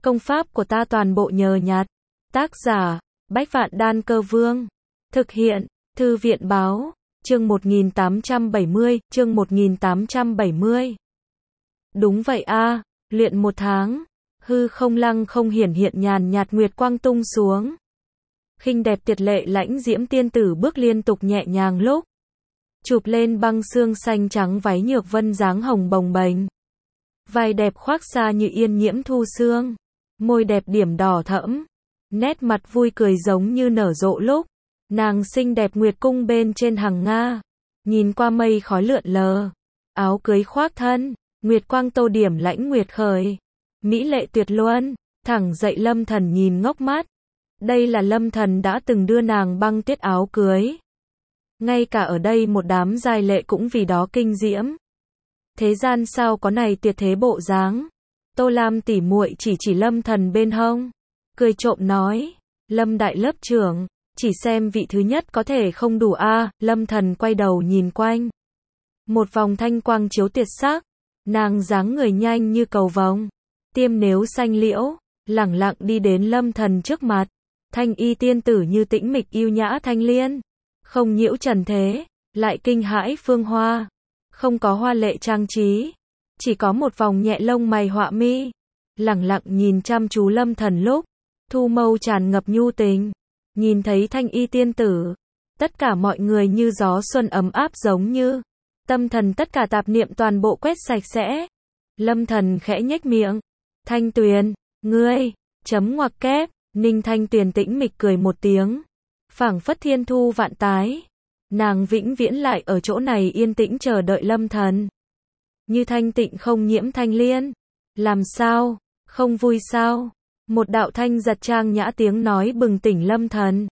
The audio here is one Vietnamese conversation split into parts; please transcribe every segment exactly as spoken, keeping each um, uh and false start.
Công pháp của ta toàn bộ nhờ nhặt. Tác giả, Bách Vạn Đan Cơ Vương. Thực hiện, Thư viện Báo, chương một nghìn tám trăm bảy mươi, chương một nghìn tám trăm bảy mươi. Đúng vậy a, luyện một tháng, hư không lăng không hiển hiện nhàn nhạt nguyệt quang tung xuống. Khinh đẹp tuyệt lệ lãnh diễm tiên tử bước liên tục nhẹ nhàng lúc chụp lên băng xương xanh trắng váy nhược vân dáng hồng bồng bềnh. Vai đẹp khoác xa như yên nhiễm thu sương, môi đẹp điểm đỏ thẫm, nét mặt vui cười giống như nở rộ lúc nàng xinh đẹp nguyệt cung bên trên hàng Nga, nhìn qua mây khói lượn lờ, áo cưới khoác thân, nguyệt quang tô điểm lãnh nguyệt khởi, mỹ lệ tuyệt luân, thẳng dậy Lâm Thần nhìn ngốc mắt. Đây là Lâm Thần đã từng đưa nàng băng tiết áo cưới. Ngay cả ở đây một đám giai lệ cũng vì đó kinh diễm. Thế gian sao có này tuyệt thế bộ dáng. Tô Lam tỉ muội chỉ chỉ Lâm Thần bên hông, cười trộm nói, Lâm đại lớp trưởng, chỉ xem vị thứ nhất có thể không đủ a. À. Lâm Thần quay đầu nhìn quanh, một vòng thanh quang chiếu tuyệt sắc, nàng dáng người nhanh như cầu vồng, tiêm nếu xanh liễu, lẳng lặng đi đến Lâm Thần trước mặt. Thanh y tiên tử như tĩnh mịch yêu nhã thanh liên, không nhiễu trần thế, lại kinh hãi phương hoa, không có hoa lệ trang trí, chỉ có một vòng nhẹ lông mày họa mi, lẳng lặng nhìn chăm chú Lâm Thần lúc thu mâu tràn ngập nhu tình. Nhìn thấy thanh y tiên tử, tất cả mọi người như gió xuân ấm áp giống như tâm thần tất cả tạp niệm toàn bộ quét sạch sẽ. Lâm Thần khẽ nhếch miệng, Thanh Tuyền, ngươi, chấm ngoặc kép. Ninh Thanh Tuyền tĩnh mịch cười một tiếng, phảng phất thiên thu vạn tái, nàng vĩnh viễn lại ở chỗ này yên tĩnh chờ đợi Lâm Thần. Như thanh tịnh không nhiễm thanh liên, làm sao, không vui sao? Một đạo thanh giật trang nhã tiếng nói bừng tỉnh Lâm Thần.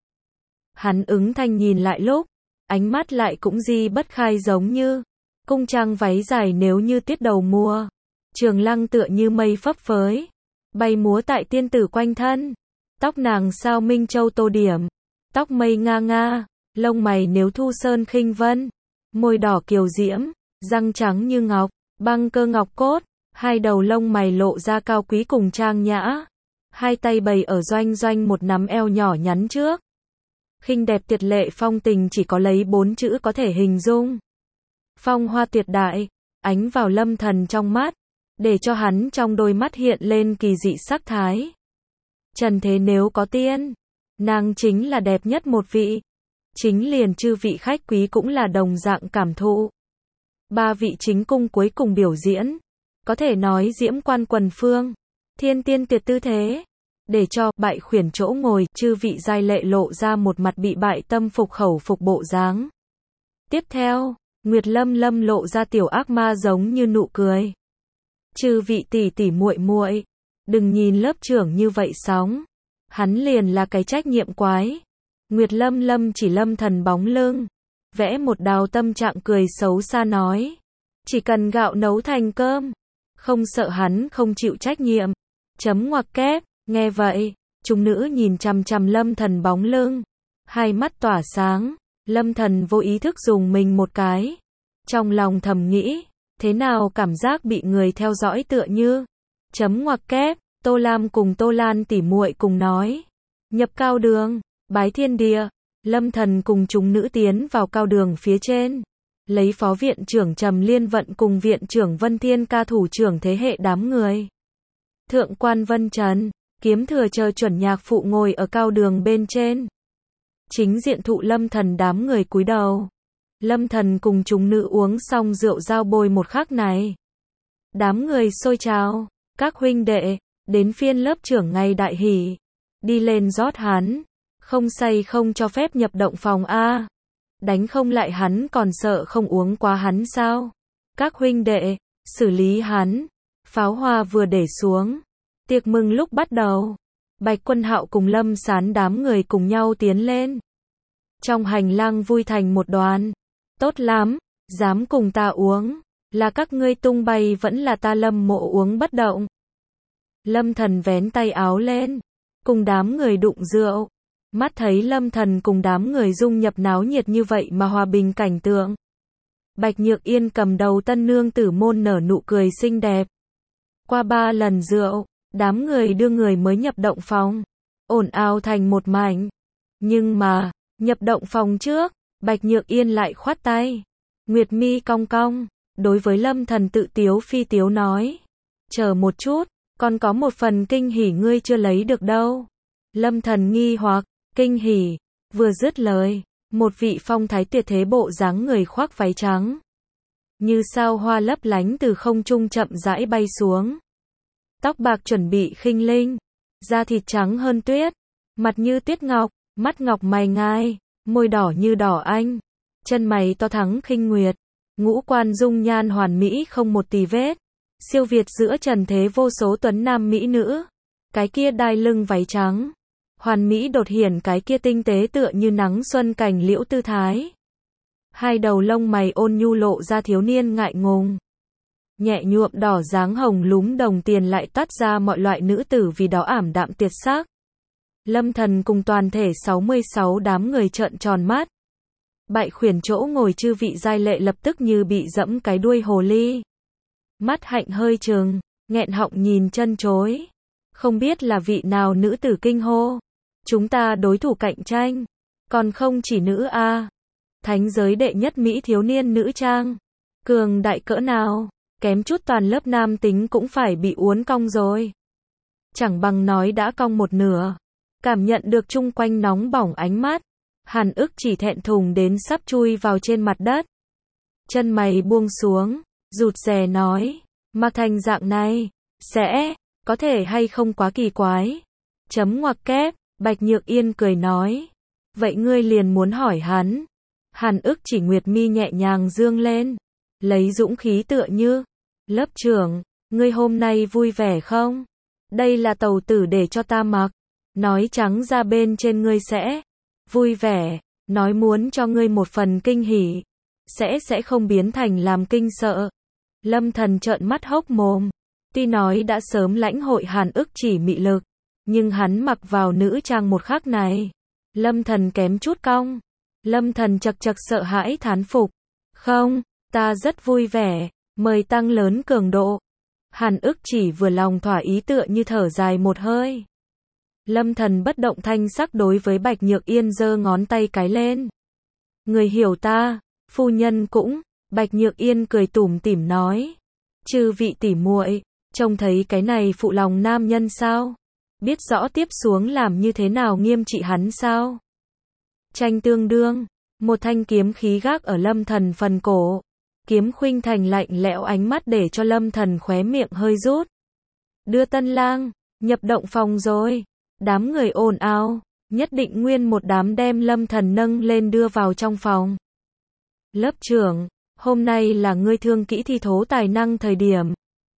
Hắn ứng thanh nhìn lại lúc, ánh mắt lại cũng di bất khai giống như cung trang váy dài nếu như tiết đầu mùa, trường lăng tựa như mây phấp phới, bay múa tại tiên tử quanh thân. Tóc nàng sao minh châu tô điểm, tóc mây nga nga, lông mày nếu thu sơn khinh vân, môi đỏ kiều diễm, răng trắng như ngọc, băng cơ ngọc cốt, hai đầu lông mày lộ ra cao quý cùng trang nhã, hai tay bày ở doanh doanh một nắm eo nhỏ nhắn trước. Khinh đẹp tuyệt lệ phong tình chỉ có lấy bốn chữ có thể hình dung. Phong hoa tuyệt đại, ánh vào Lâm Thần trong mắt, để cho hắn trong đôi mắt hiện lên kỳ dị sắc thái. Trần thế nếu có tiên, nàng chính là đẹp nhất một vị. Chính liền chư vị khách quý cũng là đồng dạng cảm thụ. Ba vị chính cung cuối cùng biểu diễn, có thể nói diễm quan quần phương, thiên tiên tuyệt tư thế, để cho bại khuyển chỗ ngồi, chư vị giai lệ lộ ra một mặt bị bại tâm phục khẩu phục bộ dáng. Tiếp theo, Nguyệt Lâm Lâm lộ ra tiểu ác ma giống như nụ cười. Chư vị tỷ tỷ muội muội, đừng nhìn lớp trưởng như vậy sóng, hắn liền là cái trách nhiệm quái. Nguyệt Lâm Lâm chỉ Lâm Thần bóng lưng, vẽ một đào tâm trạng cười xấu xa nói, chỉ cần gạo nấu thành cơm, không sợ hắn không chịu trách nhiệm. Chấm ngoặc kép, nghe vậy, chúng nữ nhìn chằm chằm Lâm Thần bóng lưng, hai mắt tỏa sáng. Lâm Thần vô ý thức dùng mình một cái, trong lòng thầm nghĩ, thế nào cảm giác bị người theo dõi tựa như. Chấm ngoặc kép, Tô Lam cùng Tô Lan tỉ muội cùng nói, nhập cao đường, bái thiên địa. Lâm Thần cùng chúng nữ tiến vào cao đường phía trên, lấy phó viện trưởng Trầm Liên Vận cùng viện trưởng Vân Thiên Ca thủ trưởng thế hệ đám người. Thượng quan Vân Trần, kiếm thừa chờ chuẩn nhạc phụ ngồi ở cao đường bên trên. Chính diện thụ Lâm Thần đám người cúi đầu. Lâm Thần cùng chúng nữ uống xong rượu giao bôi một khắc này. Đám người xôi trào, các huynh đệ, đến phiên lớp trưởng ngày đại hỷ, đi lên rót hắn, không say không cho phép nhập động phòng a. Đánh không lại hắn còn sợ không uống quá hắn sao? Các huynh đệ, xử lý hắn. Pháo hoa vừa để xuống, tiệc mừng lúc bắt đầu. Bạch Quân Hạo cùng Lâm Sán đám người cùng nhau tiến lên. Trong hành lang vui thành một đoàn. Tốt lắm, dám cùng ta uống, là các ngươi tung bay vẫn là ta Lâm Mộ uống bất động. Lâm Thần vén tay áo lên, cùng đám người đụng rượu. Mắt thấy Lâm Thần cùng đám người dung nhập náo nhiệt như vậy mà hòa bình cảnh tượng. Bạch Nhược Yên cầm đầu tân nương tử môn nở nụ cười xinh đẹp. Qua ba lần rượu, Đám người đưa người mới nhập động phòng. Ồn ào thành một mảnh. Nhưng mà, nhập động phòng trước, Bạch Nhược Yên lại khoát tay. Nguyệt mi cong cong, đối với Lâm Thần tự tiếu phi tiếu nói. Chờ một chút, còn có một phần kinh hỉ ngươi chưa lấy được đâu. Lâm Thần nghi hoặc, kinh hỉ, vừa dứt lời, một vị phong thái tuyệt thế bộ dáng người khoác váy trắng. Như sao hoa lấp lánh từ không trung chậm rãi bay xuống. Tóc bạc chuẩn bị khinh linh, da thịt trắng hơn tuyết, mặt như tuyết ngọc, mắt ngọc mày ngai, môi đỏ như đỏ anh, chân mày to thắng khinh nguyệt, ngũ quan dung nhan hoàn mỹ không một tì vết, siêu việt giữa trần thế vô số tuấn nam mỹ nữ. Cái kia đai lưng váy trắng, hoàn mỹ đột hiển cái kia tinh tế tựa như nắng xuân cành liễu tư thái. Hai đầu lông mày ôn nhu lộ ra thiếu niên ngại ngùng. Nhẹ nhuộm đỏ dáng hồng lúm đồng tiền lại toát ra mọi loại nữ tử vì đó ảm đạm tiệt sắc. Lâm Thần cùng toàn thể sáu mươi sáu đám người trợn tròn mắt. Bại khuyển chỗ ngồi chư vị giai lệ lập tức như bị dẫm cái đuôi hồ ly. Mắt hạnh hơi trừng, nghẹn họng nhìn chân chối. Không biết là vị nào nữ tử kinh hô. Chúng ta đối thủ cạnh tranh. Còn không chỉ nữ a. Thánh giới đệ nhất mỹ thiếu niên nữ trang. Cường đại cỡ nào, kém chút toàn lớp nam tính cũng phải bị uốn cong rồi. Chẳng bằng nói đã cong một nửa. Cảm nhận được chung quanh nóng bỏng ánh mắt. Hàn Ức chỉ thẹn thùng đến sắp chui vào trên mặt đất. Chân mày buông xuống, rụt rè nói. Mặc thành dạng này, sẽ, có thể hay không quá kỳ quái. Chấm ngoặc kép, Bạch Nhược Yên cười nói. Vậy ngươi liền muốn hỏi hắn. Hàn Ức chỉ nguyệt mi nhẹ nhàng dương lên. Lấy dũng khí tựa như. Lớp trưởng, ngươi hôm nay vui vẻ không? Đây là tàu tử để cho ta mặc. Nói trắng ra bên trên ngươi sẽ vui vẻ, nói muốn cho ngươi một phần kinh hỉ. Sẽ sẽ không biến thành làm kinh sợ. Lâm Thần trợn mắt hốc mồm. Tuy nói đã sớm lãnh hội Hàn Ức chỉ mị lực, nhưng hắn mặc vào nữ trang một khắc này. Lâm Thần kém chút cong. Lâm Thần chật chật sợ hãi thán phục. Không, ta rất vui vẻ, mời tăng lớn cường độ. Hàn Ức chỉ vừa lòng thỏa ý tựa như thở dài một hơi. Lâm Thần bất động thanh sắc đối với Bạch Nhược Yên giơ ngón tay cái lên. Người hiểu ta, phu nhân cũng. Bạch Nhược Yên cười tủm tỉm nói. Chư vị tỉ muội, trông thấy cái này phụ lòng nam nhân sao? Biết rõ tiếp xuống làm như thế nào nghiêm trị hắn sao? Tranh tương đương, một thanh kiếm khí gác ở Lâm Thần phần cổ. Kiếm khuynh thành lạnh lẽo ánh mắt để cho Lâm Thần khóe miệng hơi rút. Đưa tân lang, nhập động phòng rồi. Đám người ồn ào, nhất định nguyên một đám đem Lâm Thần nâng lên đưa vào trong phòng. Lớp trưởng, hôm nay là ngươi thương kỹ thi thố tài năng thời điểm.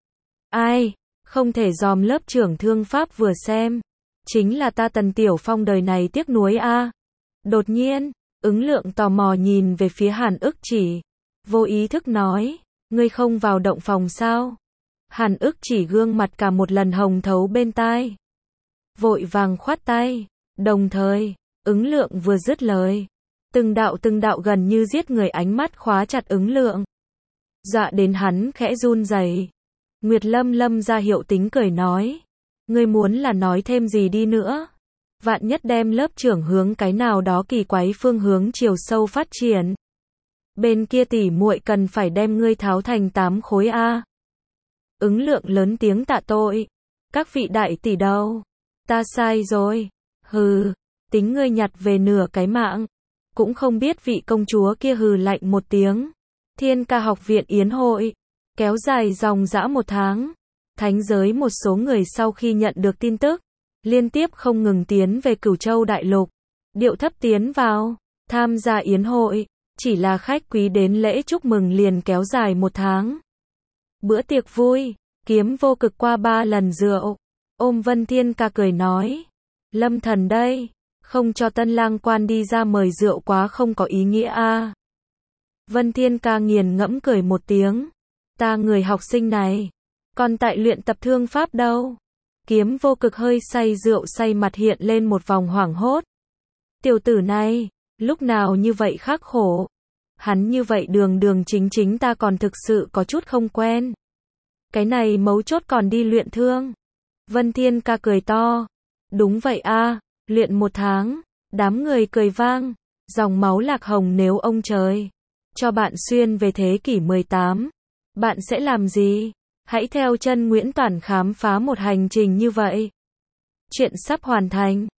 Ai, không thể dòm lớp trưởng thương pháp vừa xem. Chính là ta Tần Tiểu Phong đời này tiếc nuối a. Đột nhiên, Ứng Lượng tò mò nhìn về phía Hàn Ức chỉ. Vô ý thức nói, ngươi không vào động phòng sao? Hàn Ức chỉ gương mặt cả một lần hồng thấu bên tai. Vội vàng khoát tay. Đồng thời, Ứng Lượng vừa dứt lời. Từng đạo từng đạo gần như giết người ánh mắt khóa chặt Ứng Lượng. Dọa đến hắn khẽ run rẩy. Nguyệt Lâm Lâm ra hiệu tính cười nói. Ngươi muốn là nói thêm gì đi nữa? Vạn nhất đem lớp trưởng hướng cái nào đó kỳ quái phương hướng chiều sâu phát triển. Bên kia tỉ muội cần phải đem ngươi tháo thành tám khối a. Ứng Lượng lớn tiếng tạ tội. Các vị đại tỷ đâu? Ta sai rồi. Hừ, tính ngươi nhặt về nửa cái mạng. Cũng không biết vị công chúa kia hừ lạnh một tiếng. Thiên Ca học viện yến hội. Kéo dài dòng dã một tháng. Thánh giới một số người sau khi nhận được tin tức. Liên tiếp không ngừng tiến về Cửu Châu Đại Lục. Điệu thấp tiến vào. Tham gia yến hội. Chỉ là khách quý đến lễ chúc mừng liền kéo dài một tháng. Bữa tiệc vui. Kiếm Vô Cực qua ba lần rượu. Ôm Vân Thiên Ca cười nói. Lâm Thần đây. Không cho tân lang quan đi ra mời rượu quá không có ý nghĩa a. Vân Thiên Ca nghiền ngẫm cười một tiếng. Ta người học sinh này. Còn tại luyện tập thương pháp đâu. Kiếm Vô Cực hơi say rượu say mặt hiện lên một vòng hoảng hốt. Tiểu tử này, lúc nào như vậy khắc khổ. Hắn như vậy đường đường chính chính ta còn thực sự có chút không quen. Cái này mấu chốt còn đi luyện thương. Vân Thiên Ca cười to. Đúng vậy a, luyện một tháng. Đám người cười vang. Dòng máu Lạc Hồng nếu ông trời cho bạn xuyên về thế kỷ mười tám, bạn sẽ làm gì? Hãy theo chân Nguyễn Toản khám phá một hành trình như vậy. Chuyện sắp hoàn thành.